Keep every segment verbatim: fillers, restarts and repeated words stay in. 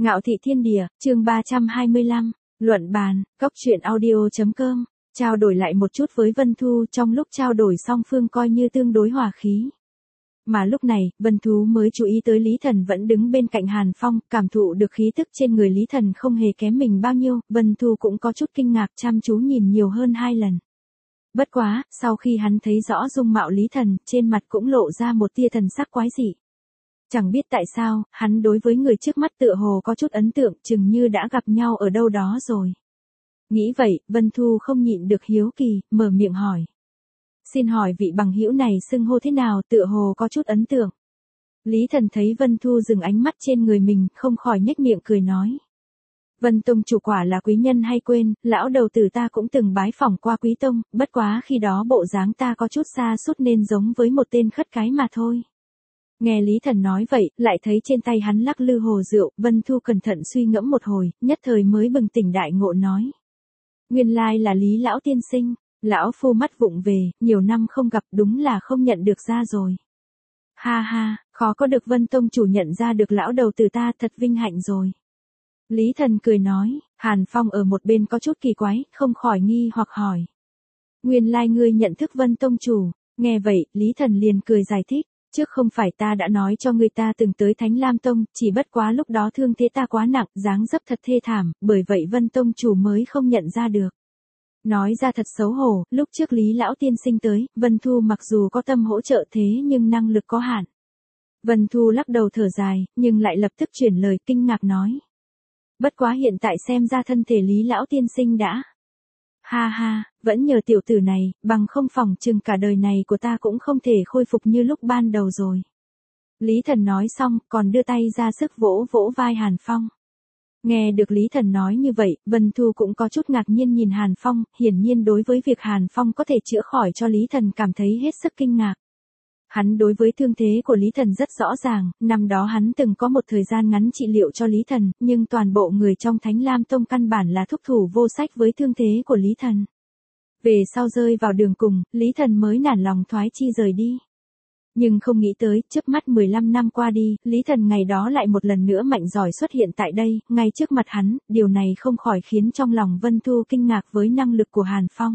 Ngạo thị thiên địa, chương ba trăm hai mươi lăm, luận bàn, cốc truyện audio chấm com, trao đổi lại một chút với Vân Thu, trong lúc trao đổi song phương coi như tương đối hòa khí. Mà lúc này, Vân Thu mới chú ý tới Lý Thần vẫn đứng bên cạnh Hàn Phong, cảm thụ được khí tức trên người Lý Thần không hề kém mình bao nhiêu, Vân Thu cũng có chút kinh ngạc chăm chú nhìn nhiều hơn hai lần. Bất quá, sau khi hắn thấy rõ dung mạo Lý Thần, trên mặt cũng lộ ra một tia thần sắc quái dị. Chẳng biết tại sao, hắn đối với người trước mắt tựa hồ có chút ấn tượng, chừng như đã gặp nhau ở đâu đó rồi. Nghĩ vậy, Vân Thu không nhịn được hiếu kỳ, mở miệng hỏi. Xin hỏi vị bằng hữu này xưng hô thế nào, tựa hồ có chút ấn tượng. Lý Thần thấy Vân Thu dừng ánh mắt trên người mình, không khỏi nhếch miệng cười nói. Vân Tông chủ quả là quý nhân hay quên, lão đầu tử ta cũng từng bái phỏng qua quý tông, bất quá khi đó bộ dáng ta có chút xa sút nên giống với một tên khất cái mà thôi. Nghe Lý Thần nói vậy, lại thấy trên tay hắn lắc lư hồ rượu, Vân Thu cẩn thận suy ngẫm một hồi, nhất thời mới bừng tỉnh đại ngộ nói. Nguyên lai là Lý lão tiên sinh, lão phu mắt vụng về, nhiều năm không gặp đúng là không nhận được ra rồi. Ha ha, khó có được Vân Tông chủ nhận ra được lão đầu từ ta, thật vinh hạnh rồi. Lý Thần cười nói, Hàn Phong ở một bên có chút kỳ quái, không khỏi nghi hoặc hỏi. Nguyên lai ngươi nhận thức Vân Tông chủ, nghe vậy, Lý Thần liền cười giải thích. Trước không phải ta đã nói cho người ta từng tới Thánh Lam Tông, chỉ bất quá lúc đó thương thế ta quá nặng, dáng dấp thật thê thảm, bởi vậy Vân Tông chủ mới không nhận ra được. Nói ra thật xấu hổ, lúc trước Lý lão tiên sinh tới, Vân Thu mặc dù có tâm hỗ trợ thế nhưng năng lực có hạn. Vân Thu lắc đầu thở dài, nhưng lại lập tức chuyển lời kinh ngạc nói. Bất quá hiện tại xem ra thân thể Lý lão tiên sinh đã. Ha ha, vẫn nhờ tiểu tử này, bằng không phòng chừng cả đời này của ta cũng không thể khôi phục như lúc ban đầu rồi. Lý Thần nói xong, còn đưa tay ra sức vỗ vỗ vai Hàn Phong. Nghe được Lý Thần nói như vậy, Vân Thu cũng có chút ngạc nhiên nhìn Hàn Phong, hiển nhiên đối với việc Hàn Phong có thể chữa khỏi cho Lý Thần cảm thấy hết sức kinh ngạc. Hắn đối với thương thế của Lý Thần rất rõ ràng, năm đó hắn từng có một thời gian ngắn trị liệu cho Lý Thần, nhưng toàn bộ người trong Thánh Lam Tông căn bản là thúc thủ vô sách với thương thế của Lý Thần. Về sau rơi vào đường cùng, Lý Thần mới nản lòng thoái chi rời đi. Nhưng không nghĩ tới, trước mắt mười lăm năm qua đi, Lý Thần ngày đó lại một lần nữa mạnh giỏi xuất hiện tại đây, ngay trước mặt hắn, điều này không khỏi khiến trong lòng Vân Thu kinh ngạc với năng lực của Hàn Phong.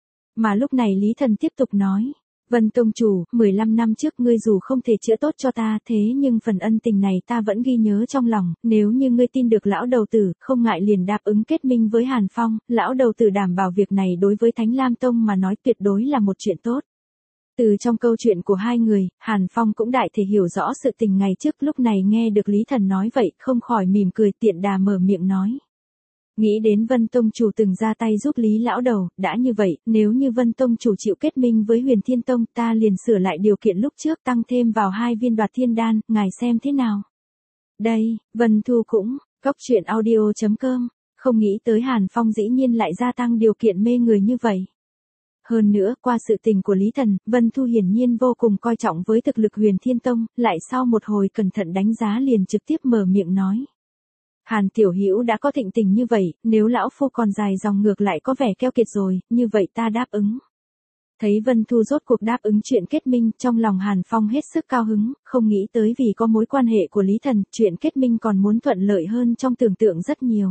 Mà lúc này Lý Thần tiếp tục nói. Vân Tông chủ, mười lăm năm trước ngươi dù không thể chữa tốt cho ta thế nhưng phần ân tình này ta vẫn ghi nhớ trong lòng, nếu như ngươi tin được lão đầu tử, không ngại liền đáp ứng kết minh với Hàn Phong, lão đầu tử đảm bảo việc này đối với Thánh Lam Tông mà nói tuyệt đối là một chuyện tốt. Từ trong câu chuyện của hai người, Hàn Phong cũng đại thể hiểu rõ sự tình ngày trước, lúc này nghe được Lý Thần nói vậy, không khỏi mỉm cười tiện đà mở miệng nói. Nghĩ đến Vân Tông chủ từng ra tay giúp Lý lão đầu, đã như vậy, nếu như Vân Tông chủ chịu kết minh với Huyền Thiên Tông, ta liền sửa lại điều kiện lúc trước tăng thêm vào hai viên đoạt thiên đan, ngài xem thế nào. Đây, Vân Thu cũng, cốc truyện audio chấm com, không nghĩ tới Hàn Phong dĩ nhiên lại gia tăng điều kiện mê người như vậy. Hơn nữa, qua sự tình của Lý Thần, Vân Thu hiển nhiên vô cùng coi trọng với thực lực Huyền Thiên Tông, lại sau một hồi cẩn thận đánh giá liền trực tiếp mở miệng nói. Hàn tiểu hữu đã có thịnh tình như vậy, nếu lão phu còn dài dòng ngược lại có vẻ keo kiệt rồi, như vậy ta đáp ứng. Thấy Vân Thu rốt cuộc đáp ứng chuyện kết minh, trong lòng Hàn Phong hết sức cao hứng, không nghĩ tới vì có mối quan hệ của Lý Thần, chuyện kết minh còn muốn thuận lợi hơn trong tưởng tượng rất nhiều.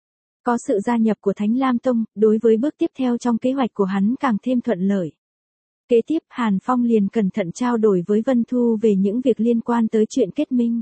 Có sự gia nhập của Thánh Lam Tông, đối với bước tiếp theo trong kế hoạch của hắn càng thêm thuận lợi. Kế tiếp, Hàn Phong liền cẩn thận trao đổi với Vân Thu về những việc liên quan tới chuyện kết minh.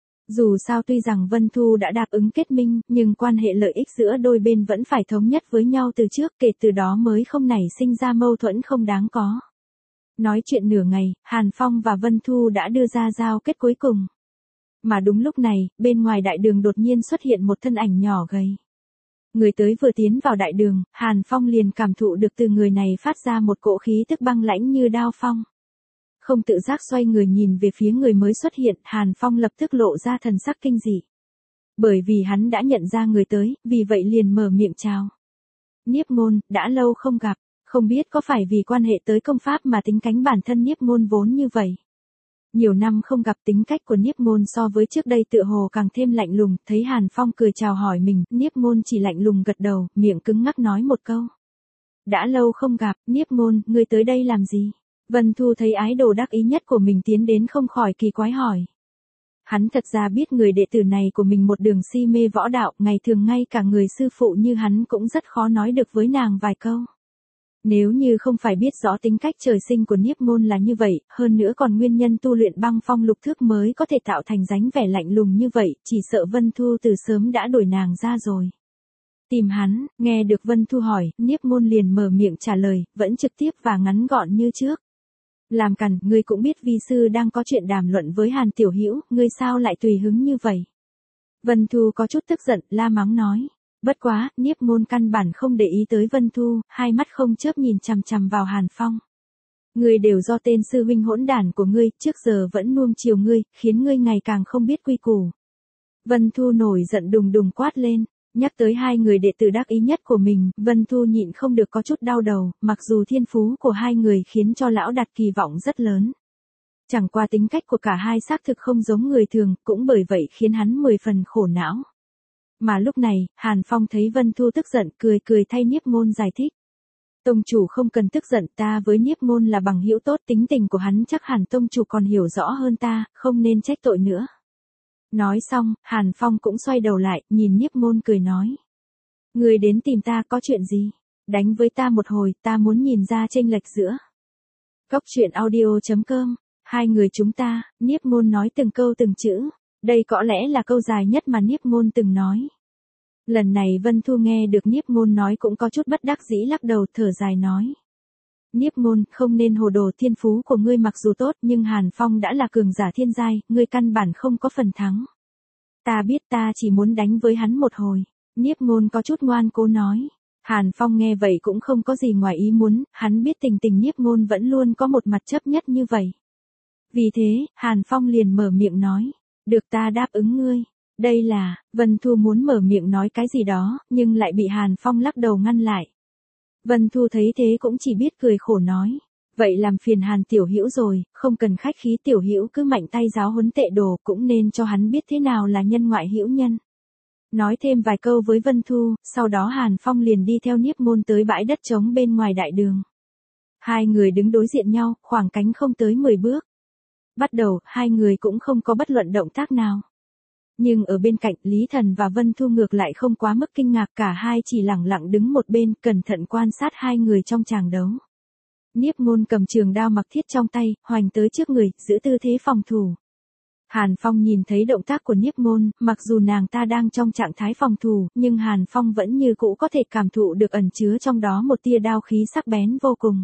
Dù sao tuy rằng Vân Thu đã đáp ứng kết minh, nhưng quan hệ lợi ích giữa đôi bên vẫn phải thống nhất với nhau từ trước, kể từ đó mới không nảy sinh ra mâu thuẫn không đáng có. Nói chuyện nửa ngày, Hàn Phong và Vân Thu đã đưa ra giao kết cuối cùng. Mà đúng lúc này, bên ngoài đại đường đột nhiên xuất hiện một thân ảnh nhỏ gầy. Người tới vừa tiến vào đại đường, Hàn Phong liền cảm thụ được từ người này phát ra một cỗ khí tức băng lãnh như đao phong. Không tự giác xoay người nhìn về phía người mới xuất hiện, Hàn Phong lập tức lộ ra thần sắc kinh dị. Bởi vì hắn đã nhận ra người tới, vì vậy liền mở miệng chào. Niếp Ngôn, đã lâu không gặp, không biết có phải vì quan hệ tới công pháp mà tính cánh bản thân Niếp Ngôn vốn như vậy. Nhiều năm không gặp tính cách của Niếp Ngôn so với trước đây tựa hồ càng thêm lạnh lùng, thấy Hàn Phong cười chào hỏi mình, Niếp Ngôn chỉ lạnh lùng gật đầu, miệng cứng ngắc nói một câu. Đã lâu không gặp, Niếp Ngôn, ngươi tới đây làm gì? Vân Thu thấy ái đồ đắc ý nhất của mình tiến đến không khỏi kỳ quái hỏi. Hắn thật ra biết người đệ tử này của mình một đường si mê võ đạo, ngày thường ngay cả người sư phụ như hắn cũng rất khó nói được với nàng vài câu. Nếu như không phải biết rõ tính cách trời sinh của Niếp Môn là như vậy, hơn nữa còn nguyên nhân tu luyện băng phong lục thước mới có thể tạo thành dáng vẻ lạnh lùng như vậy, chỉ sợ Vân Thu từ sớm đã đuổi nàng ra rồi. Tìm hắn, nghe được Vân Thu hỏi, Niếp Môn liền mở miệng trả lời, vẫn trực tiếp và ngắn gọn như trước. Làm cằn, ngươi cũng biết vi sư đang có chuyện đàm luận với Hàn Tiểu Hữu, ngươi sao lại tùy hứng như vậy? Vân Thu có chút tức giận, la mắng nói. Bất quá, Niếp Môn căn bản không để ý tới Vân Thu, hai mắt không chớp nhìn chằm chằm vào Hàn Phong. Ngươi đều do tên sư huynh hỗn đản của ngươi, trước giờ vẫn nuông chiều ngươi, khiến ngươi ngày càng không biết quy củ. Vân Thu nổi giận đùng đùng quát lên. Nhắc tới hai người đệ tử đắc ý nhất của mình, Vân Thu nhịn không được có chút đau đầu, mặc dù thiên phú của hai người khiến cho lão đặt kỳ vọng rất lớn. Chẳng qua tính cách của cả hai xác thực không giống người thường, cũng bởi vậy khiến hắn mười phần khổ não. Mà lúc này, Hàn Phong thấy Vân Thu tức giận, cười cười thay Niếp Môn giải thích. Tông chủ không cần tức giận, ta với Niếp Môn là bằng hữu tốt, tính tình của hắn chắc hẳn tông chủ còn hiểu rõ hơn ta, không nên trách tội nữa. Nói xong, Hàn Phong cũng xoay đầu lại, nhìn Niếp Môn cười nói. Người đến tìm ta có chuyện gì? Đánh với ta một hồi, ta muốn nhìn ra chênh lệch giữa. Cốc truyện audio chấm com, hai người chúng ta, Niếp Môn nói từng câu từng chữ. Đây có lẽ là câu dài nhất mà Niếp Môn từng nói. Lần này Vân Thu nghe được Niếp Môn nói cũng có chút bất đắc dĩ lắc đầu thở dài nói. Niếp Môn, không nên hồ đồ, thiên phú của ngươi mặc dù tốt nhưng Hàn Phong đã là cường giả thiên giai, ngươi căn bản không có phần thắng. Ta biết, ta chỉ muốn đánh với hắn một hồi. Niếp Môn có chút ngoan cố nói. Hàn Phong nghe vậy cũng không có gì ngoài ý muốn, hắn biết tình tình Niếp Môn vẫn luôn có một mặt chấp nhất như vậy. Vì thế, Hàn Phong liền mở miệng nói. Được, ta đáp ứng ngươi. Đây là, Vân Thu muốn mở miệng nói cái gì đó, nhưng lại bị Hàn Phong lắc đầu ngăn lại. Vân Thu thấy thế cũng chỉ biết cười khổ nói. Vậy làm phiền Hàn Tiểu Hữu rồi, không cần khách khí, Tiểu Hữu cứ mạnh tay giáo huấn tệ đồ, cũng nên cho hắn biết thế nào là nhân ngoại hữu nhân. Nói thêm vài câu với Vân Thu, sau đó Hàn Phong liền đi theo Niếp Môn tới bãi đất trống bên ngoài đại đường. Hai người đứng đối diện nhau, khoảng cách không tới mười bước. Bắt đầu, hai người cũng không có bất luận động tác nào. Nhưng ở bên cạnh, Lý Thần và Vân Thu ngược lại không quá mức kinh ngạc, cả hai chỉ lẳng lặng đứng một bên, cẩn thận quan sát hai người trong tràng đấu. Niếp Môn cầm trường đao mặc thiết trong tay, hoành tới trước người, giữ tư thế phòng thủ. Hàn Phong nhìn thấy động tác của Niếp Môn, mặc dù nàng ta đang trong trạng thái phòng thủ, nhưng Hàn Phong vẫn như cũ có thể cảm thụ được ẩn chứa trong đó một tia đao khí sắc bén vô cùng.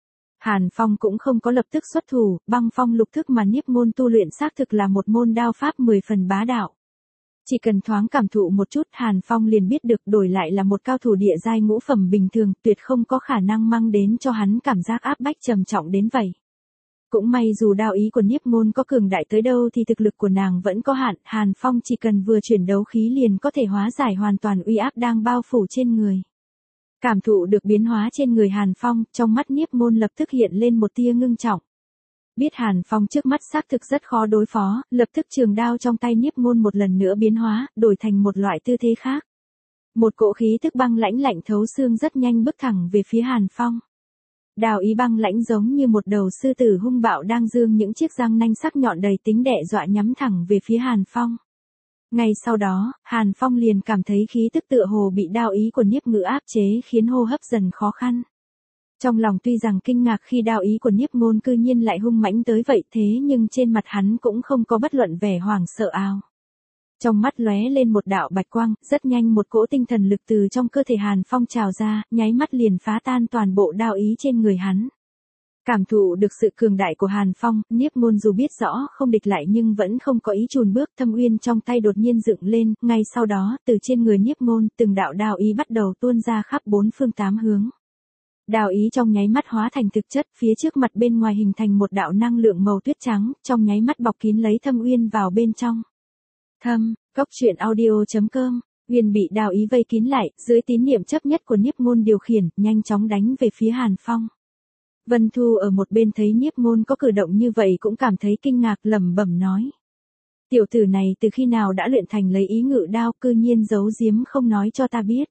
Hàn Phong cũng không có lập tức xuất thủ, băng phong lục thức mà Niếp Môn tu luyện xác thực là một môn đao pháp mười phần bá đạo. Chỉ cần thoáng cảm thụ một chút, Hàn Phong liền biết được đổi lại là một cao thủ địa giai ngũ phẩm bình thường, tuyệt không có khả năng mang đến cho hắn cảm giác áp bách trầm trọng đến vậy. Cũng may dù đao ý của Niếp Môn có cường đại tới đâu thì thực lực của nàng vẫn có hạn, Hàn Phong chỉ cần vừa chuyển đấu khí liền có thể hóa giải hoàn toàn uy áp đang bao phủ trên người. Cảm thụ được biến hóa trên người Hàn Phong, trong mắt Niếp Môn lập tức hiện lên một tia ngưng trọng. Biết Hàn Phong trước mắt xác thực rất khó đối phó, lập tức trường đao trong tay Niếp Môn một lần nữa biến hóa, đổi thành một loại tư thế khác. Một cỗ khí tức băng lãnh lạnh thấu xương rất nhanh bước thẳng về phía Hàn Phong. Đao ý băng lãnh giống như một đầu sư tử hung bạo đang giương những chiếc răng nanh sắc nhọn đầy tính đe dọa nhắm thẳng về phía Hàn Phong. Ngay sau đó, Hàn Phong liền cảm thấy khí tức tựa hồ bị đao ý của Niếp Ngữ áp chế khiến hô hấp dần khó khăn. Trong lòng tuy rằng kinh ngạc khi đao ý của Niếp Môn cư nhiên lại hung mãnh tới vậy thế nhưng trên mặt hắn cũng không có bất luận vẻ hoảng sợ ào. Trong mắt lóe lên một đạo bạch quang, rất nhanh một cỗ tinh thần lực từ trong cơ thể Hàn Phong trào ra, nháy mắt liền phá tan toàn bộ đao ý trên người hắn. Cảm thụ được sự cường đại của Hàn Phong, Niếp Môn dù biết rõ không địch lại nhưng vẫn không có ý chùn bước, thâm uyên trong tay đột nhiên dựng lên, ngay sau đó, từ trên người Niếp Môn, từng đạo đao ý bắt đầu tuôn ra khắp bốn phương tám hướng. Đao ý trong nháy mắt hóa thành thực chất, phía trước mặt bên ngoài hình thành một đạo năng lượng màu tuyết trắng, trong nháy mắt bọc kín lấy thâm uyên vào bên trong. Thâm, cốc truyện audio chấm com, uyên bị đao ý vây kín lại, dưới tín niệm chấp nhất của Niếp Môn điều khiển, nhanh chóng đánh về phía Hàn Phong. Vân Thu ở một bên thấy Niếp Môn có cử động như vậy cũng cảm thấy kinh ngạc, lẩm bẩm nói. Tiểu tử này từ khi nào đã luyện thành lấy ý ngự đao, cư nhiên giấu giếm không nói cho ta biết.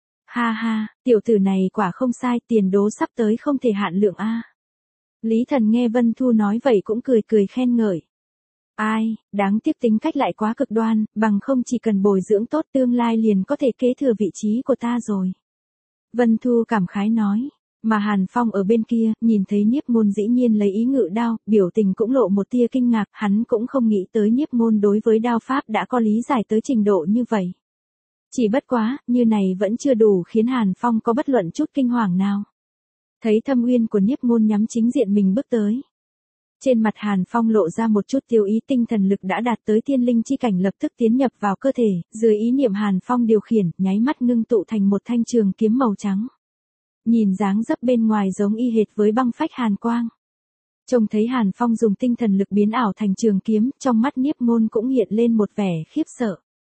Ha ha, tiểu tử này quả không sai, tiền đố sắp tới không thể hạn lượng a. Lý Thần nghe Vân Thu nói vậy cũng cười cười khen ngợi. Ai, đáng tiếc tính cách lại quá cực đoan, bằng không chỉ cần bồi dưỡng tốt tương lai liền có thể kế thừa vị trí của ta rồi. Vân Thu cảm khái nói. Mà Hàn Phong ở bên kia, nhìn thấy Niếp Môn dĩ nhiên lấy ý ngự đao, biểu tình cũng lộ một tia kinh ngạc, hắn cũng không nghĩ tới Niếp Môn đối với đao pháp đã có lý giải tới trình độ như vậy. Chỉ bất quá, như này vẫn chưa đủ khiến Hàn Phong có bất luận chút kinh hoàng nào. Thấy thâm uyên của Niếp Môn nhắm chính diện mình bước tới. Trên mặt Hàn Phong lộ ra một chút tiêu ý, tinh thần lực đã đạt tới thiên linh chi cảnh lập tức tiến nhập vào cơ thể, dưới ý niệm Hàn Phong điều khiển, nháy mắt ngưng tụ thành một thanh trường kiếm màu trắng. Nhìn dáng dấp bên ngoài giống y hệt với băng phách hàn quang. Trông thấy Hàn Phong dùng tinh thần lực biến ảo thành trường kiếm, trong mắt Niếp Môn cũng hiện lên một vẻ khiếp sợ.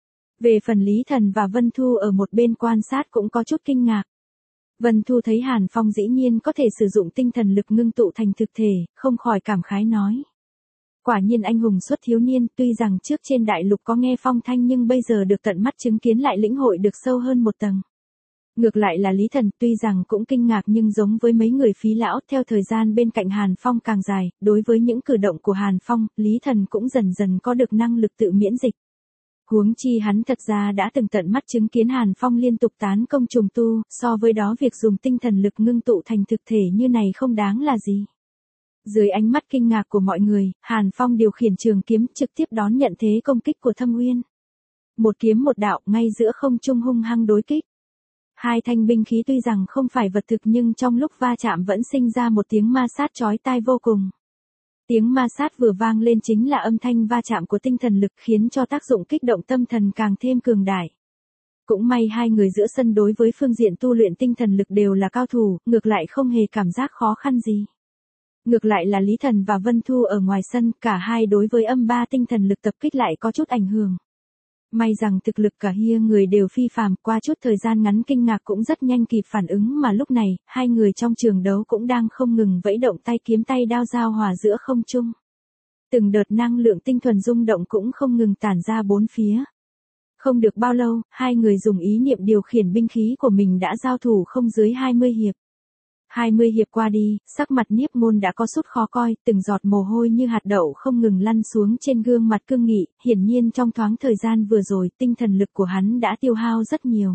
Về phần Lý Thần và Vân Thu ở một bên quan sát cũng có chút kinh ngạc. Vân Thu thấy Hàn Phong dĩ nhiên có thể sử dụng tinh thần lực ngưng tụ thành thực thể, không khỏi cảm khái nói. Quả nhiên anh hùng xuất thiếu niên, tuy rằng trước trên đại lục có nghe phong thanh nhưng bây giờ được tận mắt chứng kiến lại lĩnh hội được sâu hơn một tầng. Ngược lại là Lý Thần tuy rằng cũng kinh ngạc nhưng giống với mấy người phí lão, theo thời gian bên cạnh Hàn Phong càng dài, đối với những cử động của Hàn Phong, Lý Thần cũng dần dần có được năng lực tự miễn dịch. Huống chi hắn thật ra đã từng tận mắt chứng kiến Hàn Phong liên tục tán công trùng tu, so với đó việc dùng tinh thần lực ngưng tụ thành thực thể như này không đáng là gì. Dưới ánh mắt kinh ngạc của mọi người, Hàn Phong điều khiển trường kiếm trực tiếp đón nhận thế công kích của Thâm Uyên. Một kiếm một đạo ngay giữa không trung hung hăng đối kích. Hai thanh binh khí tuy rằng không phải vật thực nhưng trong lúc va chạm vẫn sinh ra một tiếng ma sát chói tai vô cùng. Tiếng ma sát vừa vang lên chính là âm thanh va chạm của tinh thần lực khiến cho tác dụng kích động tâm thần càng thêm cường đại. Cũng may hai người giữa sân đối với phương diện tu luyện tinh thần lực đều là cao thủ, ngược lại không hề cảm giác khó khăn gì. Ngược lại là Lý Thần và Vân Thu ở ngoài sân, cả hai đối với âm ba tinh thần lực tập kích lại có chút ảnh hưởng. May rằng thực lực cả hai người đều phi phàm, qua chút thời gian ngắn kinh ngạc cũng rất nhanh kịp phản ứng mà lúc này, hai người trong trường đấu cũng đang không ngừng vẫy động tay kiếm tay đao giao hòa giữa không trung. Từng đợt năng lượng tinh thuần rung động cũng không ngừng tản ra bốn phía. Không được bao lâu, hai người dùng ý niệm điều khiển binh khí của mình đã giao thủ không dưới hai mươi hiệp. hai mươi hiệp qua đi, sắc mặt Niếp Môn đã có chút khó coi, từng giọt mồ hôi như hạt đậu không ngừng lăn xuống trên gương mặt cương nghị, hiển nhiên trong thoáng thời gian vừa rồi tinh thần lực của hắn đã tiêu hao rất nhiều.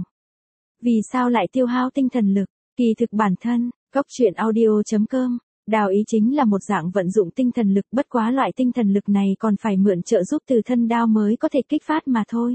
Vì sao lại tiêu hao tinh thần lực? Kỳ thực bản thân, Cốc Truyện Audio chấm com, đào ý chính là một dạng vận dụng tinh thần lực, bất quá loại tinh thần lực này còn phải mượn trợ giúp từ thân đao mới có thể kích phát mà thôi.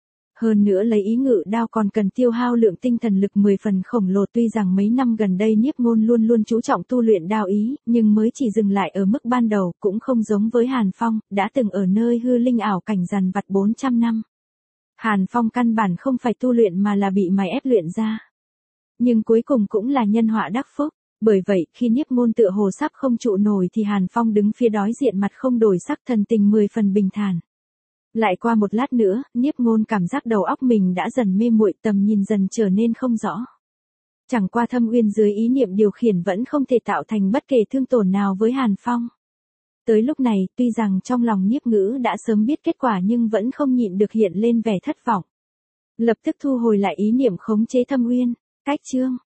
Hơn nữa lấy ý ngự đao còn cần tiêu hao lượng tinh thần lực mười phần khổng lồ, tuy rằng mấy năm gần đây Niếp Môn luôn luôn chú trọng tu luyện đao ý, nhưng mới chỉ dừng lại ở mức ban đầu, cũng không giống với Hàn Phong, đã từng ở nơi hư linh ảo cảnh dằn vặt bốn trăm năm. Hàn Phong căn bản không phải tu luyện mà là bị mài ép luyện ra. Nhưng cuối cùng cũng là nhân họa đắc phúc, bởi vậy khi Niếp Môn tựa hồ sắp không trụ nổi thì Hàn Phong đứng phía đối diện mặt không đổi sắc, thần tình mười phần bình thản. Lại qua một lát nữa, Niếp Môn cảm giác đầu óc mình đã dần mê muội, tầm nhìn dần trở nên không rõ. Chẳng qua Thâm Uyên dưới ý niệm điều khiển vẫn không thể tạo thành bất kể thương tổn nào với Hàn Phong. Tới lúc này, tuy rằng trong lòng Niếp Ngữ đã sớm biết kết quả nhưng vẫn không nhịn được hiện lên vẻ thất vọng. Lập tức thu hồi lại ý niệm khống chế Thâm Uyên, cách chương.